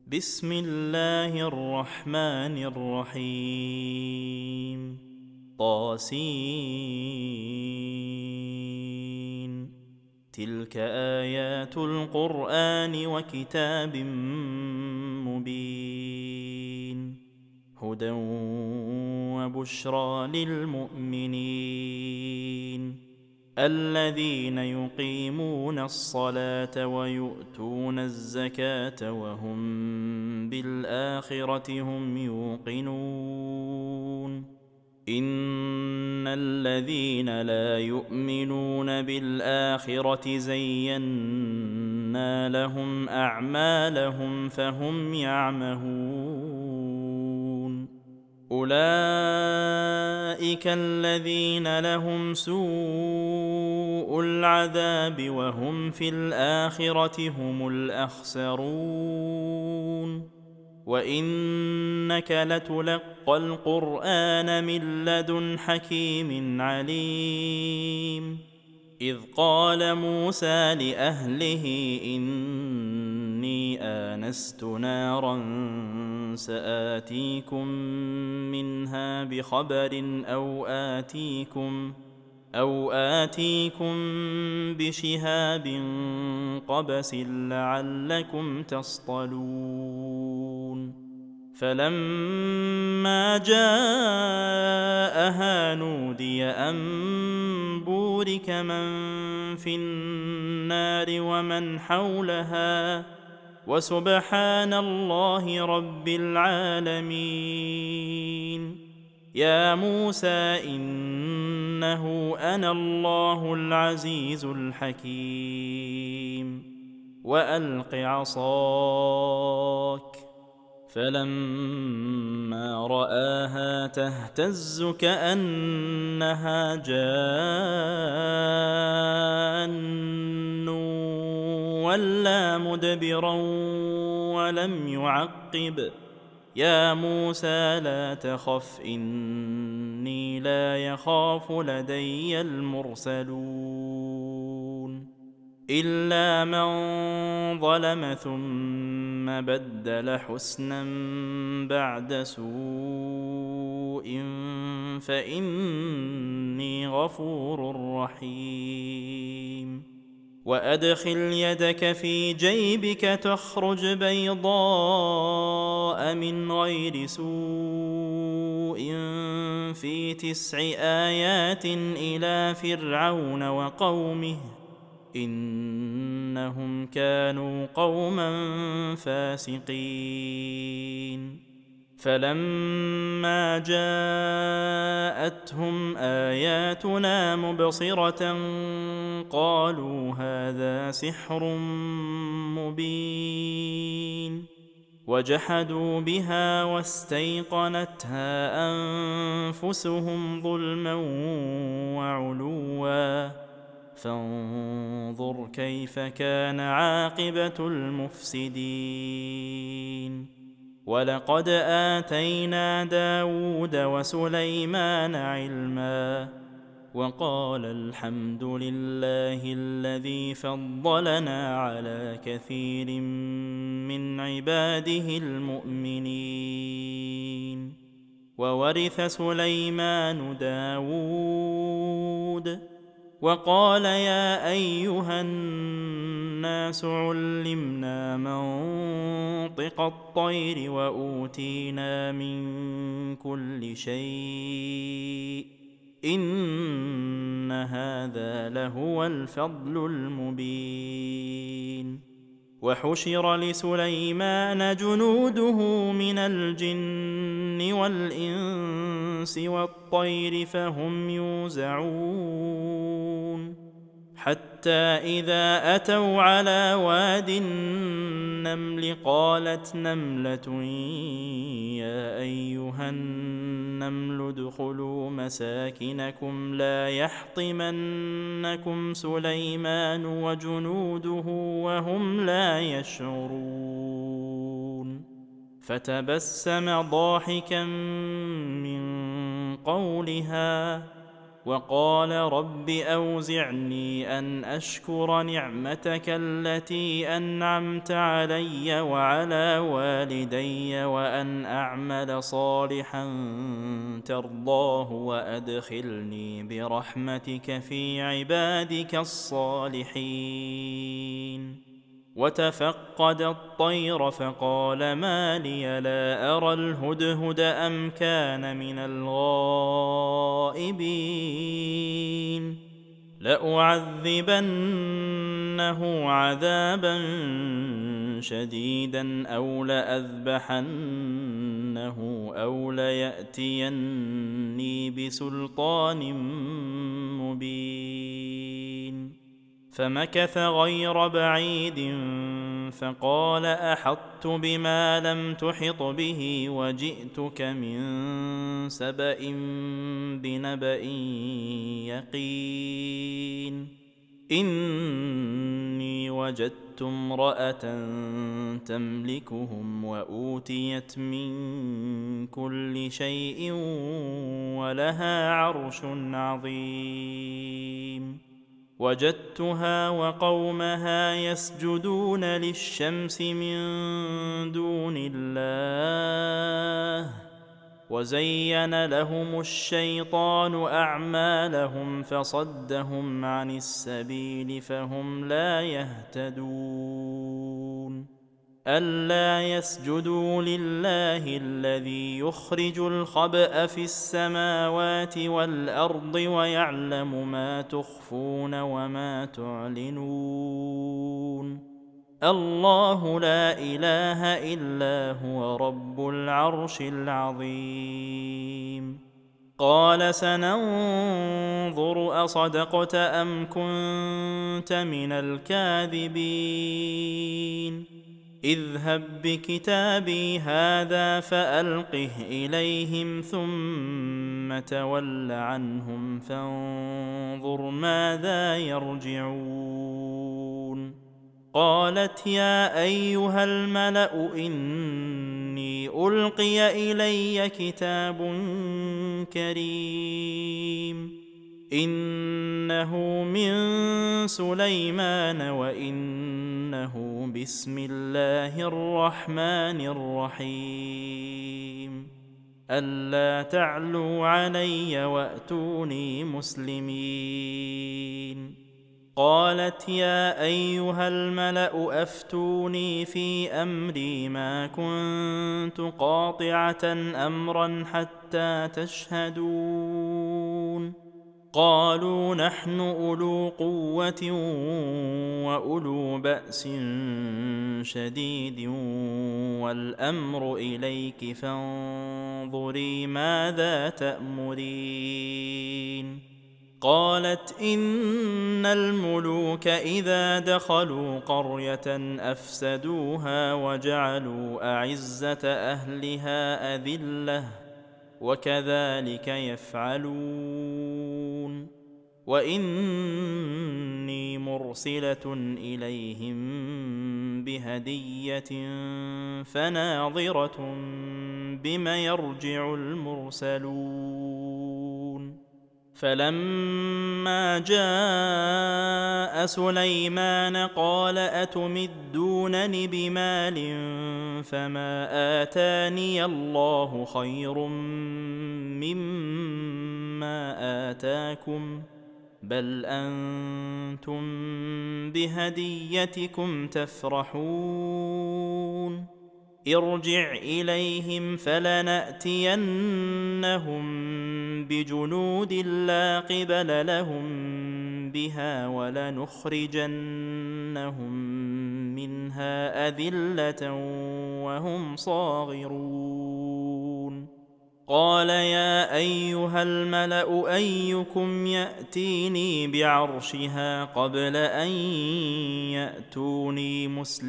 بسم الله الرحمن الرحيم طاسين تلك آيات القرآن وكتاب مبين هدى وبشرى للمؤمنين الذين يقيمون الصلاة ويؤتون الزكاة وهم بالآخرة هم يوقنون إن الذين لا يؤمنون بالآخرة زينا لهم أعمالهم فهم يعمهون أولئك الذين لهم سوء العذاب وهم في الآخرة هم الأخسرون وإنك لتلقى القرآن من لدن حكيم عليم إذ قال موسى لأهله إني آنست نارا سآتيكم منها بخبر أو آتيكم بشهاب قبس لعلكم تصطلون فلما جاءها نودي أن بورك من في النار ومن حولها وسبحان الله رب العالمين يا موسى إنه أنا الله العزيز الحكيم وألق عصاك فلما رآها تهتز كأنها جان ولا مدبرا ولم يعقب يا موسى لا تخف إني لا يخاف لدي المرسلون إلا من ظلم ثم بدل حسنا بعد سوء فإني غفور رحيم وأدخل يدك في جيبك تخرج بيضاء من غير سوء في 9 آيات إلى فرعون وقومه إنهم كانوا قوما فاسقين فلما جاءتهم آياتنا مبصرة قالوا هذا سحر مبين وجحدوا بها واستيقنتها أنفسهم ظلما وعلوا فانظر كيف كان عاقبة المفسدين ولقد آتينا داود وسليمان علما وقال الحمد لله الذي فضلنا على كثير من عباده المؤمنين وورث سليمان داود وقال يا أيها الناس علمنا منطق الطير وأوتينا من كل شيء إن هذا لهو الفضل المبين وحشر لسليمان جنوده من الجن والإنس والطير فهم يوزعون حتى إذا أتوا على واد النمل قالت نملة يا أيها النمل ادخلوا مساكنكم لا يحطمنكم سليمان وجنوده وهم لا يشعرون فتبسم ضاحكا من قولها وقال رب أوزعني أن أشكر نعمتك التي أنعمت علي وعلى والدي وأن أعمل صالحا ترضاه وأدخلني برحمتك في عبادك الصالحين. وتفقد الطير فقال ما لي لا أرى الهدهد أم كان من الغائبين لأعذبنه عذابا شديدا أو لأذبحنه أو ليأتيني بسلطان مبين. فمكث غير بعيد فقال أحطت بما لم تحط به وجئتك من سبأ بنبأ يقين إني وجدت امرأة تملكهم وأوتيت من كل شيء ولها عرش عظيم. وجدتها وقومها يسجدون للشمس من دون الله وزين لهم الشيطان أعمالهم فصدهم عن السبيل فهم لا يهتدون. ألا يسجدوا لله الذي يخرج الخبأ في السماوات والأرض ويعلم ما تخفون وما تعلنون. الله لا إله إلا هو رب العرش العظيم. قال سننظر أصدقت أم كنت من الكاذبين اذهب بكتابي هذا فألقه إليهم ثم تول عنهم فانظر ماذا يرجعون. قالت يا أيها الملأ إني ألقي إلي كتاب كريم إنه من سليمان وإنه بسم الله الرحمن الرحيم ألا تعلوا علي وأتوني مسلمين. قالت يا أيها الملأ أفتوني في أمري ما كنت قاطعة أمرا حتى تشهدون. قالوا نحن أولو قوة وأولو بأس شديد والأمر إليك فانظري ماذا تأمرين. قالت إن الملوك إذا دخلوا قرية أفسدوها وجعلوا أعزة أهلها أذلة وكذلك يفعلون. وإني مرسلة إليهم بهدية فناظرة بم يرجع المرسلون. فلما جاء سليمان قال أتمدونني بمال فما آتاني الله خير مما آتاكم بل أنتم بهديتكم تفرحون. ارجع إليهم فلنأتينهم بجنود لا قبل لهم بها ولنخرجنهم منها أذلة وهم صاغرون. قال يا أيها الملأ أيكم يأتيني بعرشها قبل أن يأتوني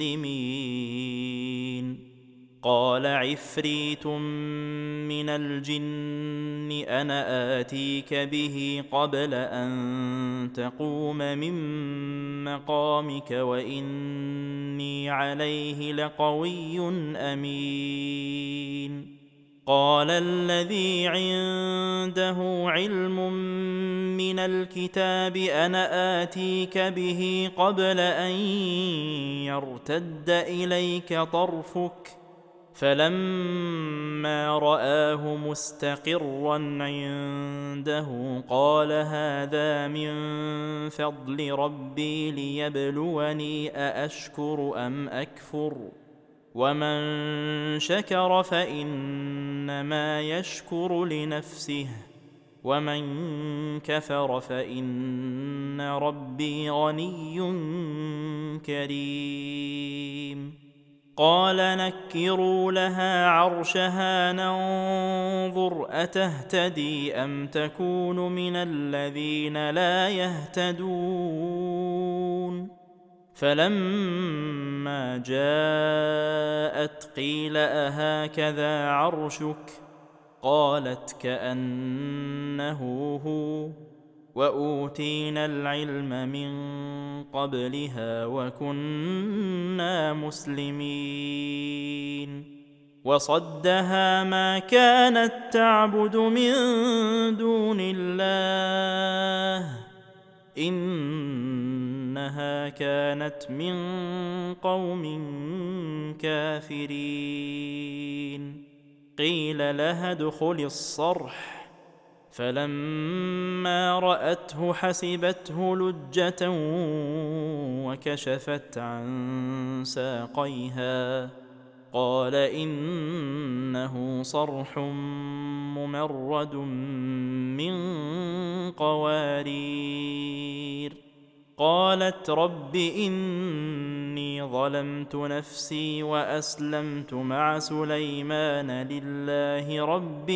مسلمين. قال عفريت من الجن أنا آتيك به قبل أن تقوم من مقامك وإني عليه لقوي أمين. قال الذي عنده علم من الكتاب أنا آتيك به قبل أن يرتد إليك طرفك فلما رآه مستقرا عنده قال هذا من فضل ربي ليبلوني أأشكر أم أكفر ومن شكر فإنما يشكر لنفسه ومن كفر فإن ربي غني كريم قال نكروا لها عرشها ننظر أتهتدي أم تكون من الذين لا يهتدون فلما جاءت قيل أهكذا عرشك قالت كأنه هو وأوتينا العلم من قبلها وكنا مسلمين وصدها ما كانت تعبد من دون الله إنها كانت من قوم كافرين قيل لها ادخل الصرح فلما رأته حسبته لجة وكشفت عن ساقيها قال إنه صرح ممرد من قوارير قالت رب إني ظلمت نفسي وأسلمت مع سليمان لله رب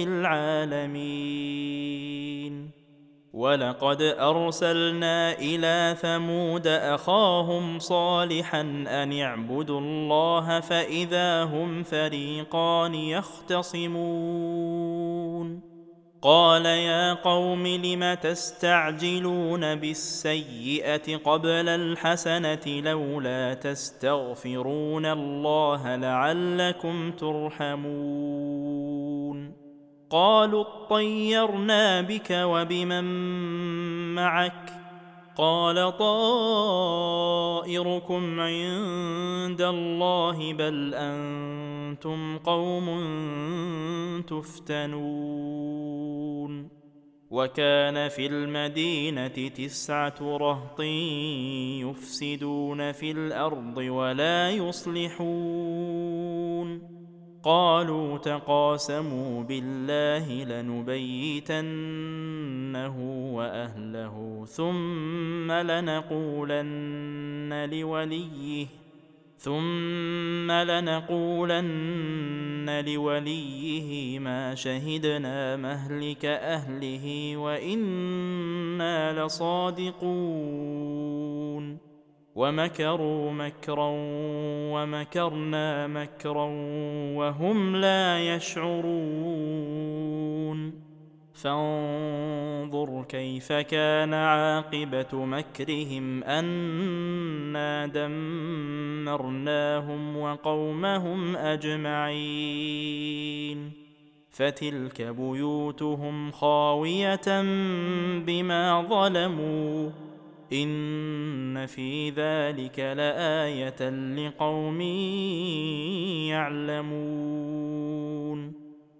العالمين ولقد أرسلنا إلى ثمود أخاهم صالحا أن اعبدوا الله فإذا هم فريقان يختصمون قال يا قوم لم تستعجلون بالسيئة قبل الحسنة لولا تستغفرون الله لعلكم ترحمون قالوا اطيرنا بك وبمن معك قال طائركم عند الله بل أنتم قوم تفتنون وكان في المدينة 9 رهط يفسدون في الأرض ولا يصلحون قالوا تقاسموا بالله لنبيتنه وأهله ثم لنقولن لوليه ما شهدنا مهلك أهله وإنا لصادقون ومكروا مكرا ومكرنا مكرا وهم لا يشعرون فانظر كيف كان عاقبة مكرهم أنا دمرناهم وقومهم أجمعين فتلك بيوتهم خاوية بما ظلموا إن في ذلك لآية لقوم يعلمون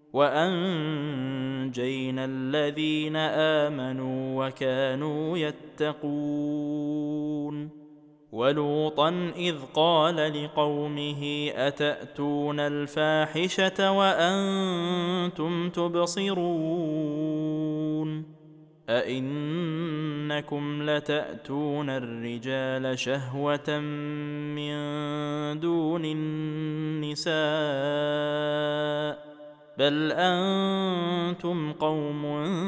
وأنجينا الذين آمنوا وكانوا يتقون ولوطا إذ قال لقومه أتأتون الفاحشة وأنتم تبصرون أئنكم لتأتون الرجال شهوة من دون النساء بل أنتم قوم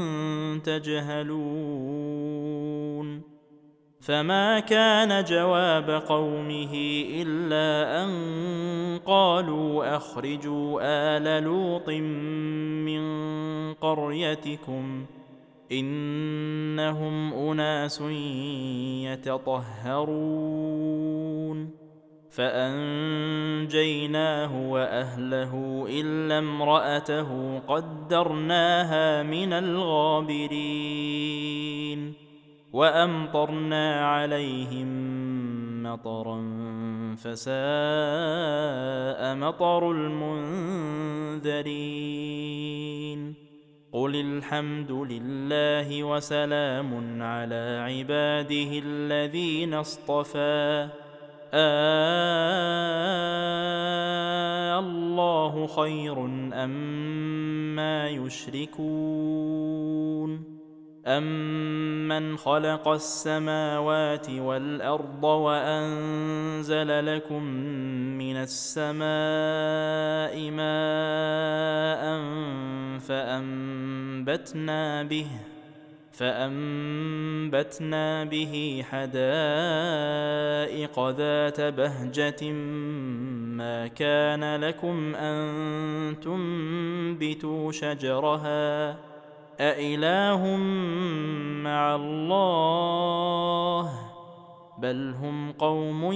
تجهلون فما كان جواب قومه إلا أن قالوا أخرجوا آل لوط من قريتكم إنهم أناس يتطهرون فأنجيناه وأهله إلا امرأته قدرناها من الغابرين وأمطرنا عليهم مطرا فساء مطر المنذرين قل الحمد لله وسلام على عباده الذين اصطفى الله خير أما يشركون أمن خلق السماوات والأرض وأنزل لكم من السماء ماء فأنبتنا به حدائق ذات بهجة ما كان لكم أن تنبتوا شجرها أإله مع الله بل هم قوم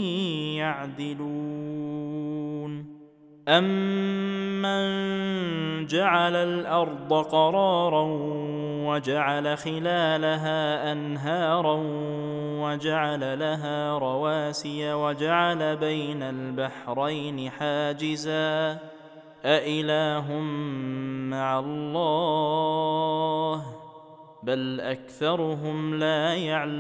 يعدلون أمن جعل الأرض قرارا وجعل خلالها أنهارا وجعل لها رواسي وجعل بين البحرين حاجزا أإله مع الله بل أكثرهم لا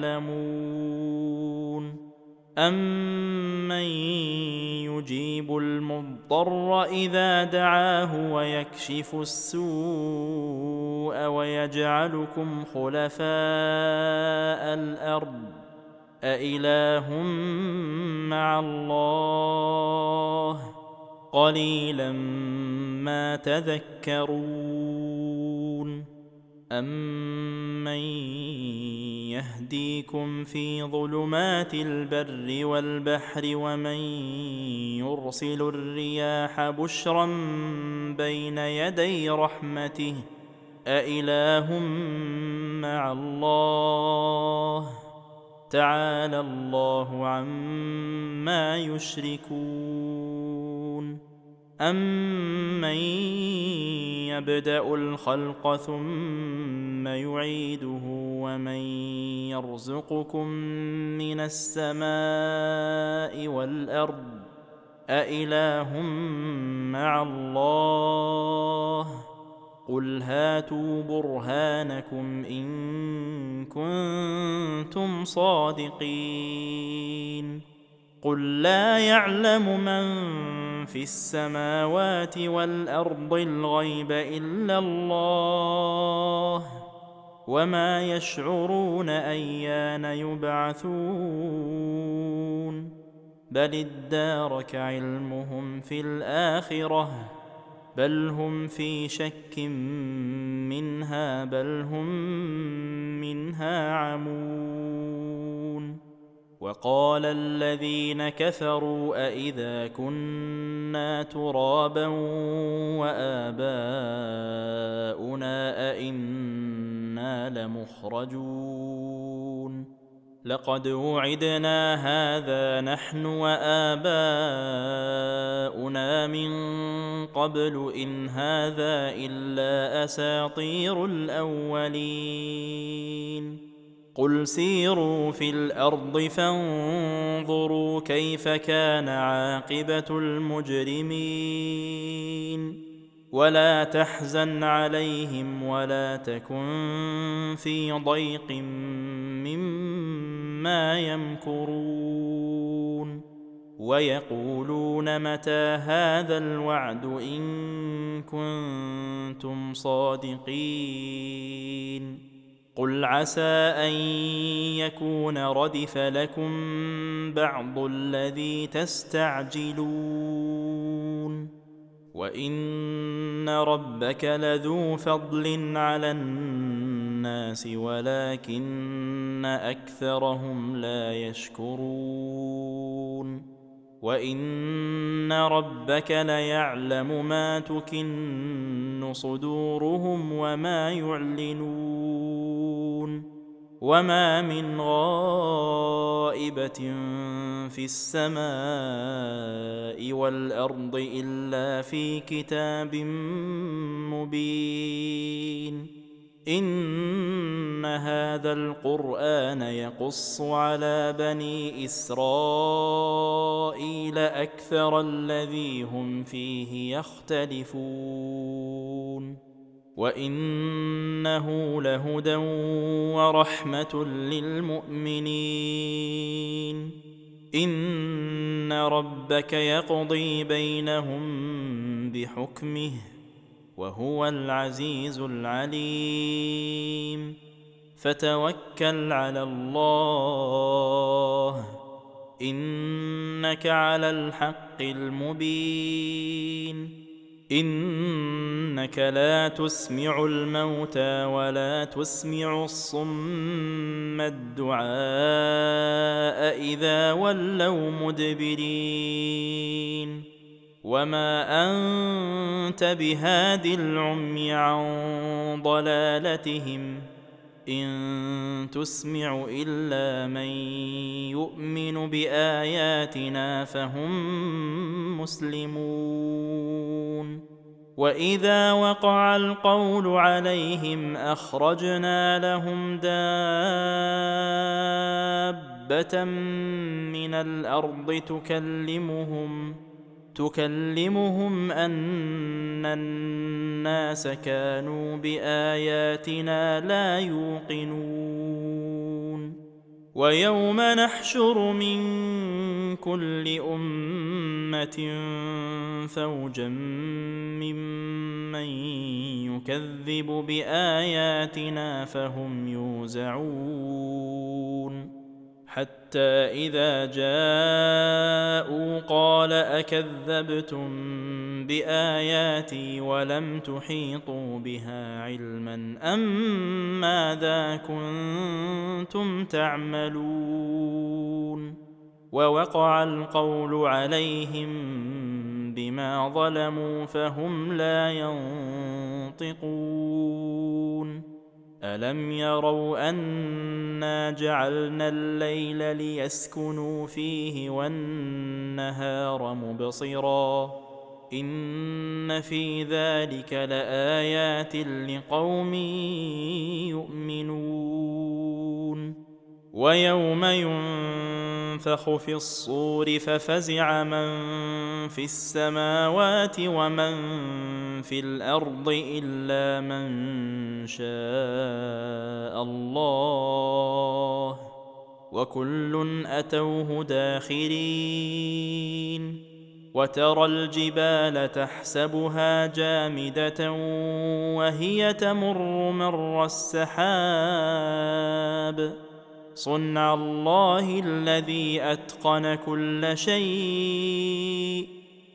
يعلمون أمن يجيب المضطر إذا دعاه ويكشف السوء ويجعلكم خلفاء الأرض أإله مع الله قليلا ما تذكرون أمن يهديكم في ظلمات البر والبحر ومن يرسل الرياح بشرا بين يدي رحمته أإله مع الله تعالى الله عما يشركون أمن يبدأ الخلق ثم يعيده ومن يرزقكم من السماء والأرض أإله مع الله قل هاتوا برهانكم إن كنتم صادقين قل لا يعلم من في السماوات والأرض الغيب إلا الله وما يشعرون أيان يبعثون بل ادارك علمهم في الآخرة بل هم في شك منها بل هم منها عمون وقال الذين كفروا أإذا كنا ترابا وآباؤنا أئنا لمخرجون لقد وعدنا هذا نحن وآباؤنا من قبل إن هذا إلا أساطير الأولين قل سيروا في الأرض فانظروا كيف كان عاقبة المجرمين ولا تحزن عليهم ولا تكن في ضيق مما يمكرون ويقولون متى هذا الوعد إن كنتم صادقين قل عسى أن يكون ردف لكم بعض الذي تستعجلون وإن ربك لذو فضل على الناس ولكن أكثرهم لا يشكرون وإن ربك ليعلم ما تكن صدورهم وما يعلنون وما من غائبة في السماء والأرض إلا في كتاب مبين إن هذا القرآن يقص على بني إسرائيل أكثر الذي هم فيه يختلفون وإنه لهدى ورحمة للمؤمنين إن ربك يقضي بينهم بحكمه وهو العزيز العليم فتوكل على الله إنك على الحق المبين إنك لا تسمع الموتى ولا تسمع الصم الدعاء إذا ولوا مدبرين وما أنت بهاد العمي عن ضلالتهم إن تسمع إلا من يؤمن بآياتنا فهم مسلمون وإذا وقع القول عليهم أخرجنا لهم دابة من الأرض تكلمهم أن الناس كانوا بآياتنا لا يوقنون ويوم نحشر من كل أمة فوجا ممن يكذب بآياتنا فهم يوزعون حتى إذا جاءوا قال أكذبتم بآياتي ولم تحيطوا بها علما أم ماذا كنتم تعملون ووقع القول عليهم بما ظلموا فهم لا ينطقون ألم يروا أنا جعلنا الليل ليسكنوا فيه والنهار مبصرا إن في ذلك لآيات لقوم يؤمنون ويوم ينفخ في الصور ففزع من في السماوات ومن في الأرض إلا من شاء الله وكل أتوه داخرين وترى الجبال تحسبها جامدة وهي تمر مر السحاب صنع الله الذي أتقن كل شيء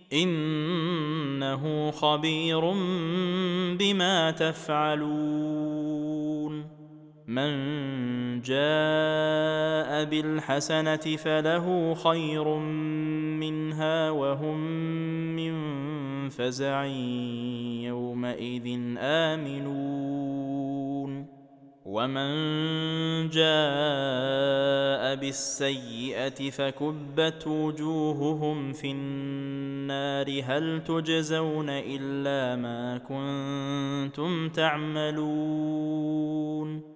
إنه خبير بما تفعلون من جاء بالحسنة فله خير منها وهم من فزع يومئذ آمنون ومن جاء بالسيئة فكبت وجوههم في النار هل تجزون إلا ما كنتم تعملون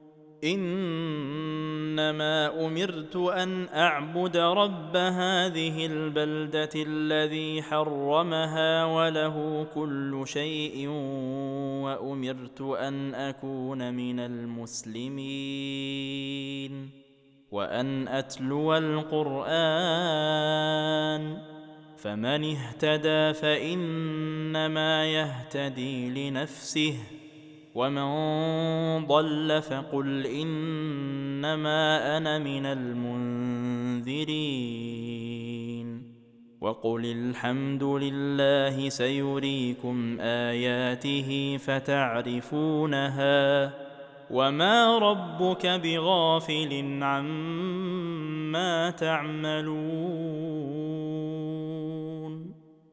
إنما أمرت أن أعبد رب هذه البلدة الذي حرمها وله كل شيء وأمرت أن أكون من المسلمين وأن أتلو القرآن فمن اهتدى فإنما يهتدي لنفسه ومن ضل فقل إنما أنا من المنذرين وقل الحمد لله سيريكم آياته فتعرفونها وما ربك بغافل عما تعملون